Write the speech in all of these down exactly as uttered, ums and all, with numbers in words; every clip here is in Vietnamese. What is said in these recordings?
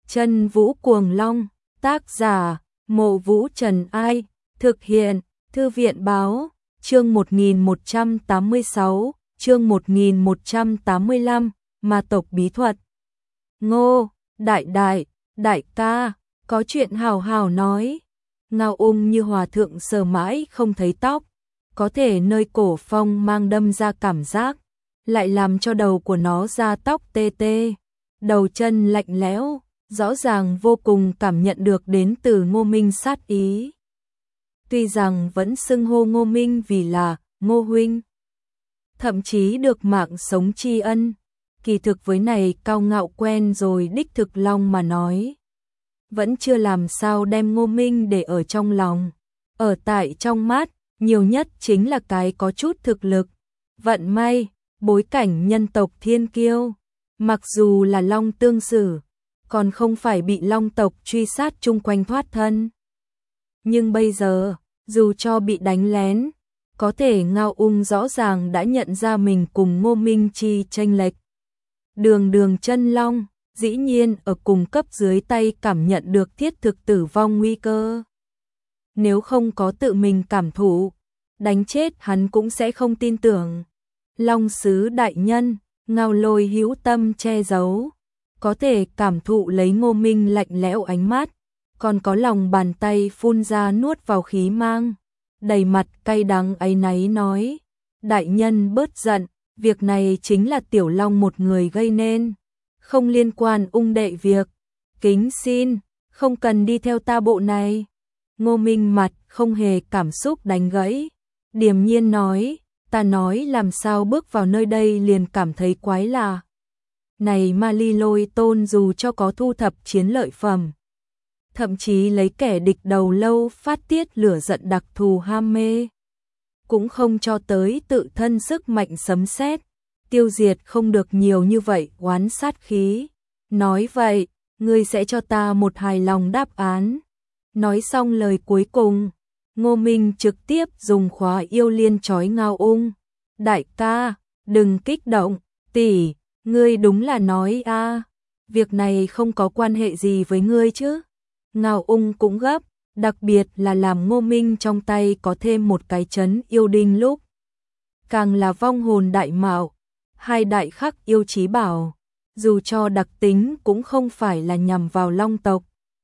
Chân Vũ Cuồng Long, tác giả, Mộ Vũ Trần Ai, thực hiện, Thư viện Báo, chương một nghìn một trăm tám mươi sáu, chương một nghìn một trăm tám mươi lăm, Ma tộc bí thuật. Ngô, đại đại, đại ca, có chuyện hào hào nói. Ngao Ung như hòa thượng sờ mãi không thấy tóc, có thể nơi cổ phong mang đâm ra cảm giác, lại làm cho đầu của nó ra tóc tê tê, đầu chân lạnh lẽo, rõ ràng vô cùng cảm nhận được đến từ Ngô Minh sát ý. Tuy rằng vẫn xưng hô Ngô Minh vì là Ngô huynh, thậm chí được mạng sống tri ân, kỳ thực với này cao ngạo quen rồi đích thực long mà nói, vẫn chưa làm sao đem Ngô Minh để ở trong lòng. Ở tại trong mắt, nhiều nhất chính là cái có chút thực lực, vận may, bối cảnh nhân tộc thiên kiêu. Mặc dù là long tương sử, còn không phải bị long tộc truy sát chung quanh thoát thân. Nhưng bây giờ, dù cho bị đánh lén, có thể Ngao Ung rõ ràng đã nhận ra mình cùng Ngô Minh chi chênh lệch. Đường đường chân long, dĩ nhiên ở cùng cấp dưới tay cảm nhận được thiết thực tử vong nguy cơ. Nếu không có tự mình cảm thụ, đánh chết hắn cũng sẽ không tin tưởng. Long sứ đại nhân, Ngao Lôi hữu tâm che giấu, có thể cảm thụ lấy Ngô Minh lạnh lẽo ánh mắt, còn có lòng bàn tay phun ra nuốt vào khí mang, đầy mặt cay đắng áy náy nói: đại nhân bớt giận, việc này chính là Tiểu Long một người gây nên, không liên quan Ung đệ việc, kính xin, không cần đi theo ta bộ này. Ngô Minh mặt không hề cảm xúc đánh gãy, điềm nhiên nói: ta nói làm sao bước vào nơi đây liền cảm thấy quái lạ. Này Ma Ly Lôi Tôn dù cho có thu thập chiến lợi phẩm, thậm chí lấy kẻ địch đầu lâu phát tiết lửa giận đặc thù ham mê, cũng không cho tới tự thân sức mạnh sấm sét, tiêu diệt không được nhiều như vậy oán sát khí. Nói vậy, ngươi sẽ cho ta một hài lòng đáp án. Nói xong lời cuối cùng, Ngô Minh trực tiếp dùng khóa yêu liên trói Ngao Ung. Đại ca, đừng kích động, tỷ, ngươi đúng là nói a, à, việc này không có quan hệ gì với ngươi chứ. Ngao Ung cũng gấp, đặc biệt là làm Ngô Minh trong tay có thêm một cái trấn yêu đinh lúc. Càng là vong hồn đại mạo, hai đại khắc yêu chí bảo, dù cho đặc tính cũng không phải là nhằm vào long tộc.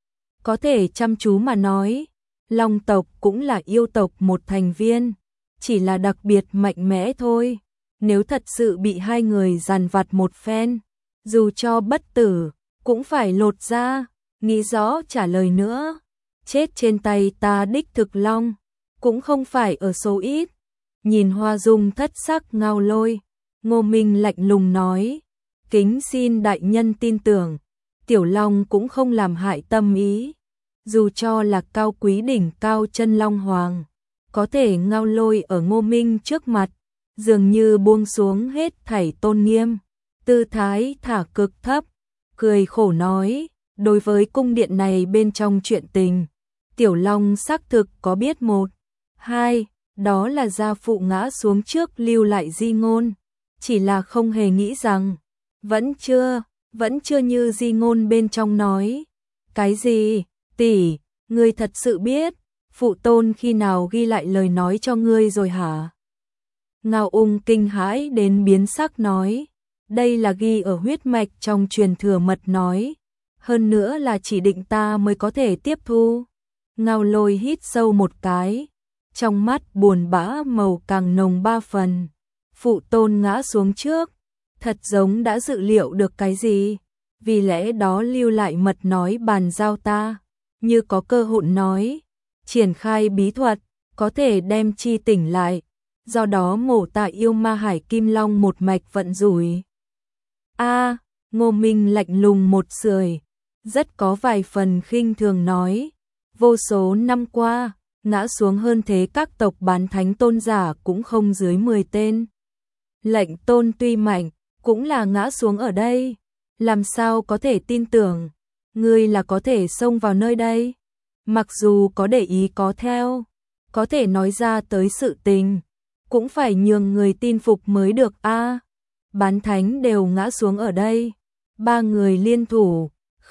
Có thể chăm chú mà nói, long tộc cũng là yêu tộc một thành viên, chỉ là đặc biệt mạnh mẽ thôi. Nếu thật sự bị hai người giàn vặt một phen, dù cho bất tử, cũng phải lột ra, nghĩ rõ trả lời nữa. Chết trên tay ta đích thực long, cũng không phải ở số ít. Nhìn hoa dung thất sắc Ngao Lôi, Ngô Minh lạnh lùng nói: kính xin đại nhân tin tưởng, Tiểu Long cũng không làm hại tâm ý. Dù cho là cao quý đỉnh cao chân Long Hoàng, có thể Ngao Lôi ở Ngô Minh trước mặt, dường như buông xuống hết thảy tôn nghiêm, tư thái thả cực thấp, cười khổ nói: đối với cung điện này bên trong chuyện tình, Tiểu Long xác thực có biết một, hai, đó là gia phụ ngã xuống trước lưu lại di ngôn, chỉ là không hề nghĩ rằng, vẫn chưa, vẫn chưa như di ngôn bên trong nói. Cái gì, tỷ, ngươi thật sự biết, phụ tôn khi nào ghi lại lời nói cho ngươi rồi hả? Ngao Ung kinh hãi đến biến sắc nói: đây là ghi ở huyết mạch trong truyền thừa mật nói, hơn nữa là chỉ định ta mới có thể tiếp thu. Ngao Lôi hít sâu một cái, trong mắt buồn bã màu càng nồng ba phần. Phụ tôn ngã xuống trước, thật giống đã dự liệu được cái gì, vì lẽ đó lưu lại mật nói bàn giao ta, như có cơ hội nói, triển khai bí thuật, có thể đem chi tỉnh lại, do đó mổ tạ yêu ma hải kim long một mạch vận rủi. A, à, Ngô Minh lạnh lùng một sưởi, rất có vài phần khinh thường nói: vô số năm qua, ngã xuống hơn thế các tộc bán thánh tôn giả cũng không dưới mười tên. Lệnh tôn tuy mạnh, cũng là ngã xuống ở đây, làm sao có thể tin tưởng, ngươi là có thể xông vào nơi đây. Mặc dù có để ý có theo, có thể nói ra tới sự tình, cũng phải nhường người tin phục mới được a. À, bán thánh đều ngã xuống ở đây, ba người liên thủ,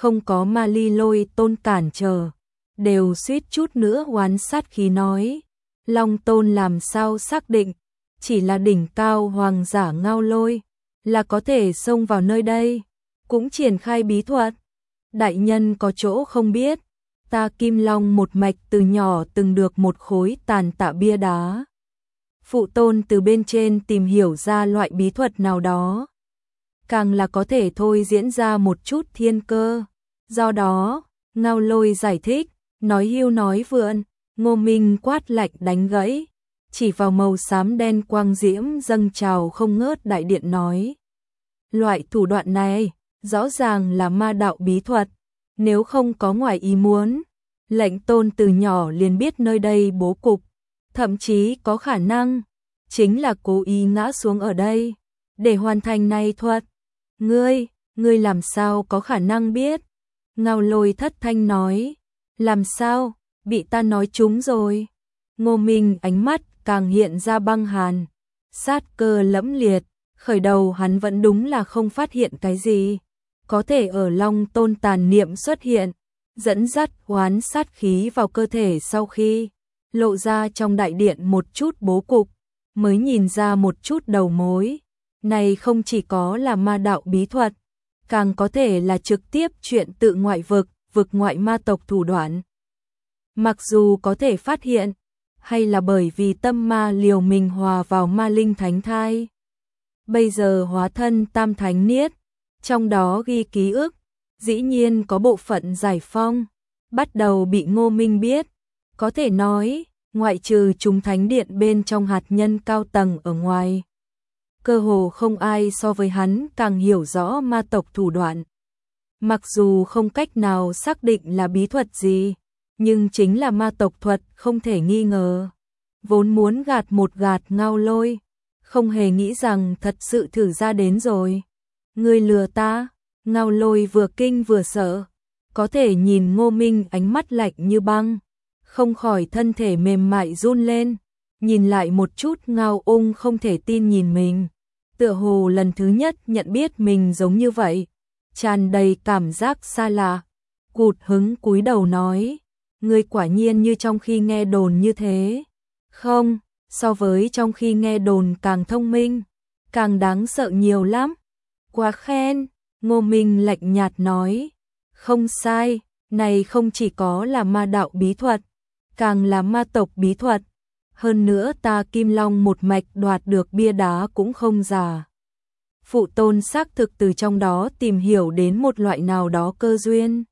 không có ma ly lôi tôn cản trở, đều suýt chút nữa oán sát khí nói. Long tôn làm sao xác định, chỉ là đỉnh cao hoàng giả Ngao Lôi, là có thể xông vào nơi đây, cũng triển khai bí thuật. Đại nhân có chỗ không biết, ta Kim Long một mạch từ nhỏ từng được một khối tàn tạ bia đá. Phụ tôn từ bên trên tìm hiểu ra loại bí thuật nào đó, càng là có thể thôi diễn ra một chút thiên cơ. Do đó, Ngao Lôi giải thích, nói hưu nói vượn. Ngô Minh quát lạnh đánh gãy, chỉ vào màu xám đen quang diễm dâng trào không ngớt đại điện nói. Loại thủ đoạn này, rõ ràng là ma đạo bí thuật, nếu không có ngoài ý muốn, lệnh tôn từ nhỏ liền biết nơi đây bố cục, thậm chí có khả năng, chính là cố ý ngã xuống ở đây, để hoàn thành này thuật. Ngươi, ngươi làm sao có khả năng biết? Ngao Lôi thất thanh nói, làm sao? Bị ta nói trúng rồi. Ngô Minh ánh mắt càng hiện ra băng hàn, sát cơ lẫm liệt, khởi đầu hắn vẫn đúng là không phát hiện cái gì. Có thể ở Long tôn tàn niệm xuất hiện, dẫn dắt oán sát khí vào cơ thể sau khi lộ ra trong đại điện một chút bố cục, mới nhìn ra một chút đầu mối. Này không chỉ có là ma đạo bí thuật, càng có thể là trực tiếp chuyện tự ngoại vực, vực ngoại ma tộc thủ đoạn. Mặc dù có thể phát hiện, hay là bởi vì tâm ma liều mình hòa vào ma linh thánh thai. Bây giờ hóa thân tam thánh niết, trong đó ghi ký ức, dĩ nhiên có bộ phận giải phong, bắt đầu bị Ngô Minh biết. Có thể nói, ngoại trừ chúng thánh điện bên trong hạt nhân cao tầng ở ngoài, cơ hồ không ai so với hắn càng hiểu rõ ma tộc thủ đoạn. Mặc dù không cách nào xác định là bí thuật gì, nhưng chính là ma tộc thuật không thể nghi ngờ. Vốn muốn gạt một gạt Ngao Lôi, không hề nghĩ rằng thật sự thử ra đến rồi. Ngươi lừa ta? Ngao Lôi vừa kinh vừa sợ, có thể nhìn Ngô Minh ánh mắt lạnh như băng, không khỏi thân thể mềm mại run lên, nhìn lại một chút Ngao Ung không thể tin nhìn mình, tựa hồ lần thứ nhất nhận biết mình giống như vậy, tràn đầy cảm giác xa lạ, cụt hứng cúi đầu nói. Ngươi quả nhiên như trong khi nghe đồn như thế. Không, so với trong khi nghe đồn càng thông minh, càng đáng sợ nhiều lắm. Quá khen, Ngô Minh lạnh nhạt nói. Không sai, này không chỉ có là ma đạo bí thuật, càng là ma tộc bí thuật. Hơn nữa ta Kim Long một mạch đoạt được bia đá cũng không giả. Phụ tôn xác thực từ trong đó tìm hiểu đến một loại nào đó cơ duyên.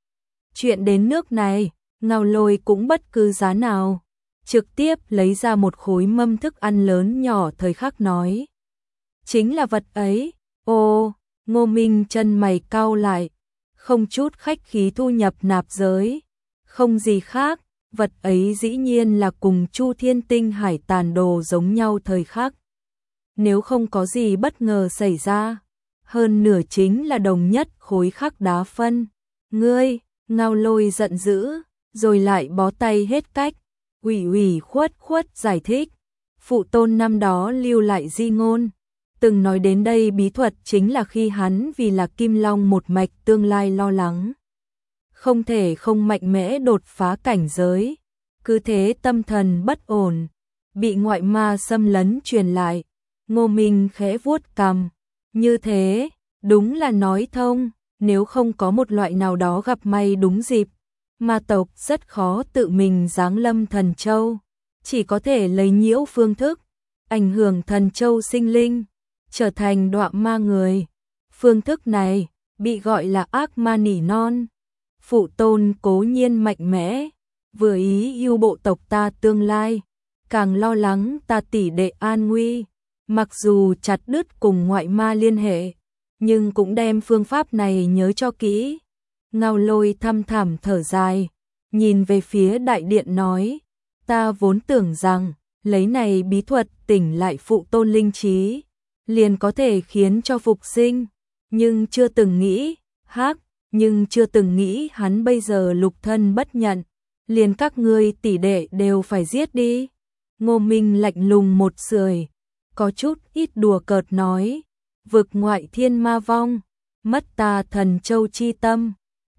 Chuyện đến nước này, Ngao Lôi cũng bất cứ giá nào, trực tiếp lấy ra một khối mâm thức ăn lớn nhỏ thời khắc nói. Chính là vật ấy. Ô, Ngô Minh chân mày cau lại, không chút khách khí thu nhập nạp giới. Không gì khác, vật ấy dĩ nhiên là cùng Chu Thiên Tinh hải tàn đồ giống nhau thời khắc. Nếu không có gì bất ngờ xảy ra, hơn nửa chính là đồng nhất khối khắc đá phân. Ngươi, Ngao Lôi giận dữ, rồi lại bó tay hết cách, ủy ủy khuất khuất giải thích. Phụ tôn năm đó lưu lại di ngôn, từng nói đến đây bí thuật chính là khi hắn vì là Kim Long một mạch tương lai lo lắng. Không thể không mạnh mẽ đột phá cảnh giới, cứ thế tâm thần bất ổn, bị ngoại ma xâm lấn truyền lại. Ngô Minh khẽ vuốt cằm, như thế, đúng là nói thông, nếu không có một loại nào đó gặp may đúng dịp, ma tộc rất khó tự mình giáng lâm thần châu, chỉ có thể lấy nhiễu phương thức, ảnh hưởng thần châu sinh linh, trở thành đọa ma người. Phương thức này bị gọi là ác ma nỉ non. Phụ tôn cố nhiên mạnh mẽ, vừa ý yêu bộ tộc ta tương lai, càng lo lắng ta tỷ đệ an nguy, mặc dù chặt đứt cùng ngoại ma liên hệ, nhưng cũng đem phương pháp này nhớ cho kỹ. Ngao Lôi thăm thẳm thở dài, nhìn về phía đại điện nói, ta vốn tưởng rằng, lấy này bí thuật tỉnh lại phụ tôn linh trí, liền có thể khiến cho phục sinh, nhưng chưa từng nghĩ, hắc, nhưng chưa từng nghĩ hắn bây giờ lục thân bất nhận, liền các ngươi tỷ đệ đều phải giết đi. Ngô Minh lạnh lùng một sưởi, có chút ít đùa cợt nói, vực ngoại thiên ma vong, mất ta thần châu chi tâm,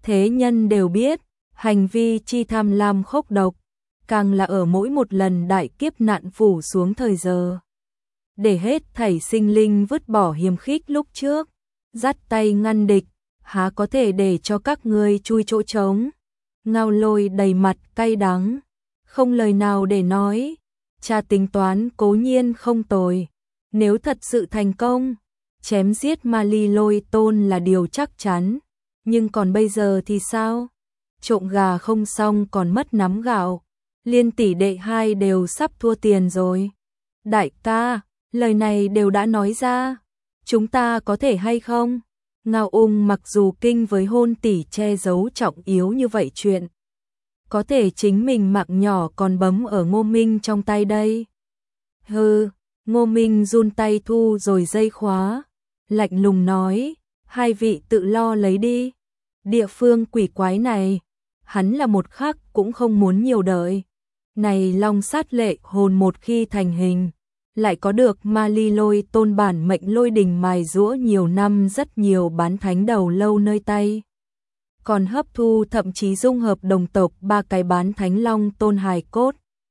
Thế nhân đều biết, hành vi chi tham lam khốc độc, càng là ở mỗi một lần đại kiếp nạn phủ xuống thời giờ. Để hết thảy sinh linh vứt bỏ hiềm khích lúc trước, dắt tay ngăn địch, há có thể để cho các ngươi chui chỗ trống. Ngao Lôi đầy mặt cay đắng, không lời nào để nói. Cha tính toán cố nhiên không tồi, nếu thật sự thành công, chém giết Ma Ly Lôi Tôn là điều chắc chắn, nhưng còn bây giờ thì sao? Trộm gà không xong còn mất nắm gạo, Liên tỷ đệ hai đều sắp thua tiền rồi. Đại ca, lời này đều đã nói ra, chúng ta có thể hay không? Ngao Ung mặc dù kinh với hôn tỷ che giấu trọng yếu như vậy chuyện, có thể chính mình mạng nhỏ còn bấm ở Ngô Minh trong tay đây. Hừ, Ngô Minh run tay thu rồi dây khóa, lạnh lùng nói, hai vị tự lo lấy đi. Địa phương quỷ quái này, hắn là một khắc cũng không muốn nhiều đợi. Này long sát lệ hồn một khi thành hình, lại có được Ma Ly Lôi Tôn bản mệnh lôi đình mài giũa nhiều năm rất nhiều bán thánh đầu lâu nơi tay. Còn hấp thu thậm chí dung hợp đồng tộc ba cái bán thánh long tôn hài cốt.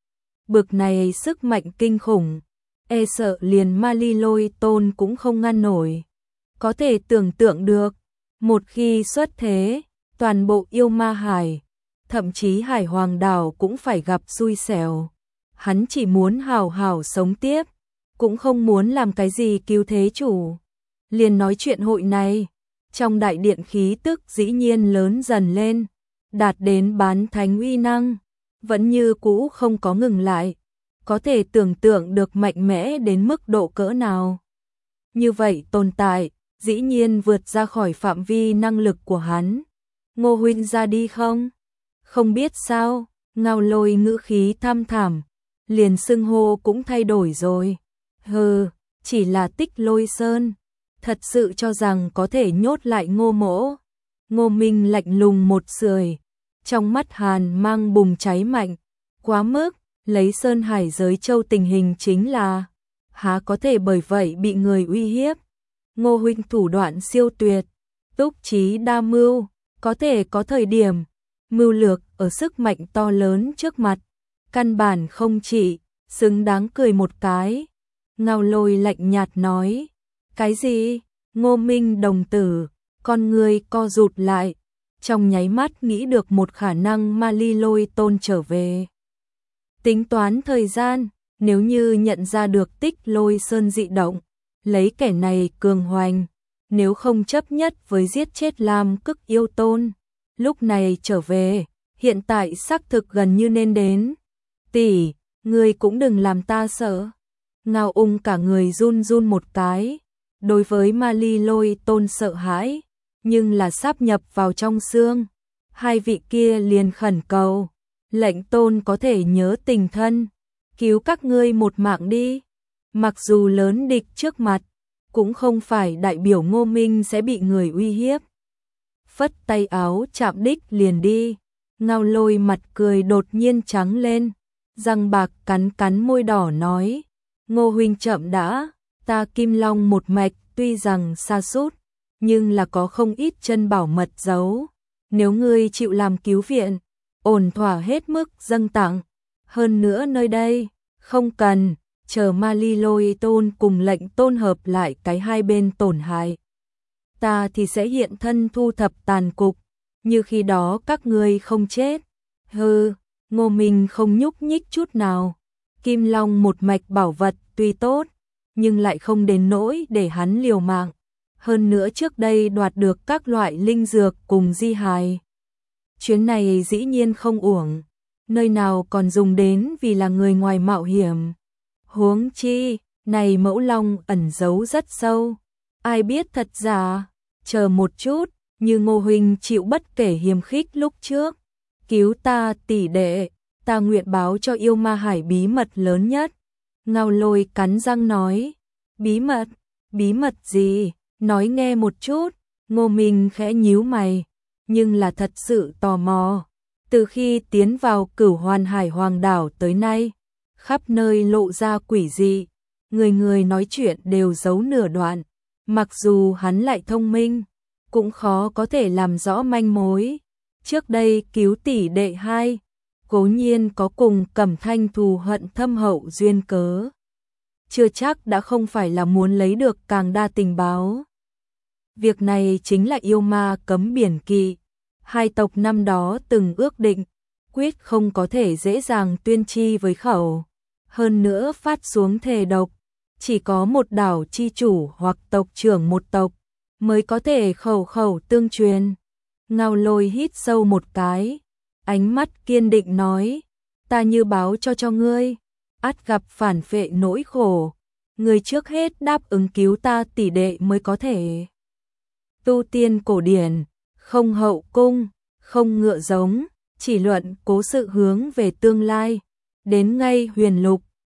Bực này sức mạnh kinh khủng, e sợ liền Ma Ly Lôi Tôn cũng không ngăn nổi. Có thể tưởng tượng được, một khi xuất thế, toàn bộ yêu ma hải, thậm chí Hải Hoàng đảo cũng phải gặp xui xẻo. Hắn chỉ muốn hào hào sống tiếp, cũng không muốn làm cái gì cứu thế chủ. Liền nói chuyện hội này, trong đại điện khí tức dĩ nhiên lớn dần lên, đạt đến bán thánh uy năng, vẫn như cũ không có ngừng lại, có thể tưởng tượng được mạnh mẽ đến mức độ cỡ nào. Như vậy tồn tại, dĩ nhiên vượt ra khỏi phạm vi năng lực của hắn. Ngô huynh ra đi không? Không biết sao, Ngao Lôi ngữ khí tham thảm, liền xưng hô cũng thay đổi rồi. Hừ, chỉ là Tích Lôi Sơn, thật sự cho rằng có thể nhốt lại Ngô mỗ. Ngô Minh lạnh lùng một sưởi, trong mắt hàn mang bùng cháy mạnh, quá mức, lấy Sơn Hải giới châu tình hình chính là, há có thể bởi vậy bị người uy hiếp. Ngô huynh thủ đoạn siêu tuyệt, túc trí đa mưu, có thể có thời điểm, mưu lược ở sức mạnh to lớn trước mặt, căn bản không chỉ, xứng đáng cười một cái. Ngao Lôi lạnh nhạt nói, cái gì? Ngô Minh đồng tử, con người co rụt lại, trong nháy mắt nghĩ được một khả năng Ma Ly Lôi Tôn trở về. Tính toán thời gian, nếu như nhận ra được Tích Lôi Sơn dị động, lấy kẻ này cường hoành, nếu không chấp nhất với giết chết Lam Cức Yêu Tôn, lúc này trở về, hiện tại xác thực gần như nên đến. Tỷ, ngươi cũng đừng làm ta sợ. Ngao Ung cả người run run một cái, đối với Ma Ly Lôi Tôn sợ hãi, nhưng là sáp nhập vào trong xương. Hai vị kia liền khẩn cầu, lệnh Tôn có thể nhớ tình thân, cứu các ngươi một mạng đi. Mặc dù lớn địch trước mặt, cũng không phải đại biểu Ngô Minh sẽ bị người uy hiếp. Phất tay áo chạm đích liền đi. Ngao Lôi mặt cười đột nhiên trắng lên, răng bạc cắn cắn môi đỏ nói, Ngô huynh chậm đã, ta Kim Long một mạch tuy rằng xa sút, nhưng là có không ít chân bảo mật giấu. Nếu ngươi chịu làm cứu viện, ổn thỏa hết mức dâng tặng. Hơn nữa nơi đây, không cần, chờ Ma Ly Lôi Tôn cùng lệnh Tôn hợp lại cái hai bên tổn hại. Ta thì sẽ hiện thân thu thập tàn cục, như khi đó các ngươi không chết. Hừ, Ngô Minh không nhúc nhích chút nào. Kim Long một mạch bảo vật tuy tốt, nhưng lại không đến nỗi để hắn liều mạng. Hơn nữa trước đây đoạt được các loại linh dược cùng di hài. Chuyến này dĩ nhiên không uổng, nơi nào còn dùng đến vì là người ngoài mạo hiểm. Huống chi, này mẫu long ẩn giấu rất sâu, ai biết thật giả. Chờ một chút, như Ngô huynh chịu bất kể hiềm khích lúc trước, cứu ta tỷ đệ, ta nguyện báo cho yêu ma hải bí mật lớn nhất. Ngao Lôi cắn răng nói, bí mật, bí mật gì, nói nghe một chút. Ngô Minh khẽ nhíu mày, nhưng là thật sự tò mò. Từ khi tiến vào Cửu Hoàn Hải Hoàng đảo tới nay, khắp nơi lộ ra quỷ dị, người người nói chuyện đều giấu nửa đoạn. Mặc dù hắn lại thông minh, cũng khó có thể làm rõ manh mối. Trước đây cứu tỷ đệ hai, cố nhiên có cùng Cẩm Thanh thù hận thâm hậu duyên cớ. Chưa chắc đã không phải là muốn lấy được càng đa tình báo. Việc này chính là yêu ma cấm biển kỵ. Hai tộc năm đó từng ước định, quyết không có thể dễ dàng tuyên chi với khẩu. Hơn nữa phát xuống thề độc, chỉ có một đảo chi chủ hoặc tộc trưởng một tộc mới có thể khẩu khẩu tương truyền. Ngao Lôi hít sâu một cái, ánh mắt kiên định nói, ta như báo cho cho ngươi, ắt gặp phản phệ nỗi khổ, ngươi trước hết đáp ứng cứu ta tỷ đệ mới có thể. Tu tiên cổ điển, không hậu cung, không ngựa giống, chỉ luận cố sự hướng về tương lai, đến ngay huyền lục,